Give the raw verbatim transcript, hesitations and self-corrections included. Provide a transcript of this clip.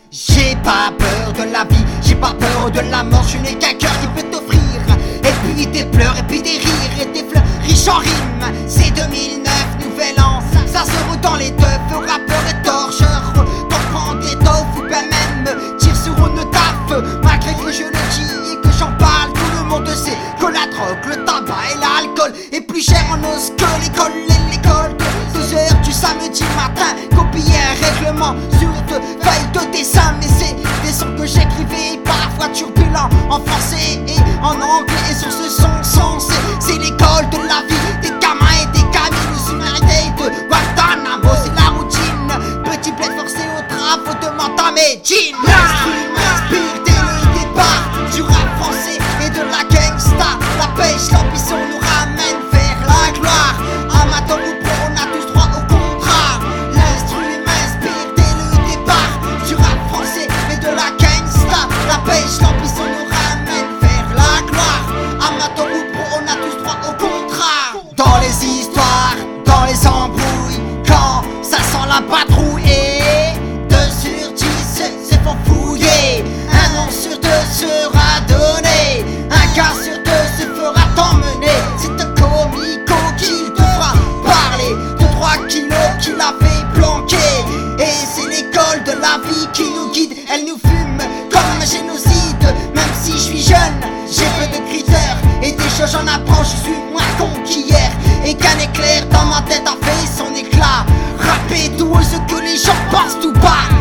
J'ai pas peur de la vie, j'ai pas peur de la mort. Je n'ai qu'un cœur qui peut t'offrir. Et puis des pleurs, et puis des rires, et des fleurs riches en rimes. C'est deux mille neuf, nouvel an. Ça se roule dans les teufs, rappeurs et torcheurs. T'en prends des toffes ou bien même tire sur une taffe. Malgré que je le dis et que j'en parle, tout le monde sait que la drogue, le tabac et l'alcool est plus cher en os que l'école et l'école. Deux heures du samedi matin, copier un règlement sur deux feuilles de dessin. Mais c'est des sons que j'écrivais parfois turbulents en français et en anglais. Et sur ce son sensé, c'est l'école de la vie des gamins et des gamines. Nous humanités de Guantanamo, c'est la routine. Petit bled forcé aux travaux de Manta Medellín. L'instru m'inspire dès le départ du rap français et de la gangsta. La pêche, l'ambition nous ramène vers la gloire. Amateur ou pro, on a tous droit au contrat. L'instru m'inspire dès le départ du rap français et de la gangsta. La pêche, l'ambition nous ramène vers la gloire. Amateur ou pro, on a tous droit au contrat. Dans les histoires, dans les embrouilles, quand ça sent la patrouille, et deux sur dix se font fouiller. Un nom sur deux sera donné, un gars sur deux se fera t'emmener. C'est un comico qu'il te fera parler de trois kilos qu'il avait planqué. Et c'est l'école de la vie qui nous guide, elle nous fume comme un génocide. Même si je suis jeune, j'ai peu de critères et des choses j'en apprends, je suis moins con qu'hier. Et qu'un éclair dans ma tête a fait son éclat. Rapper tout ce que les gens pensent tout bas.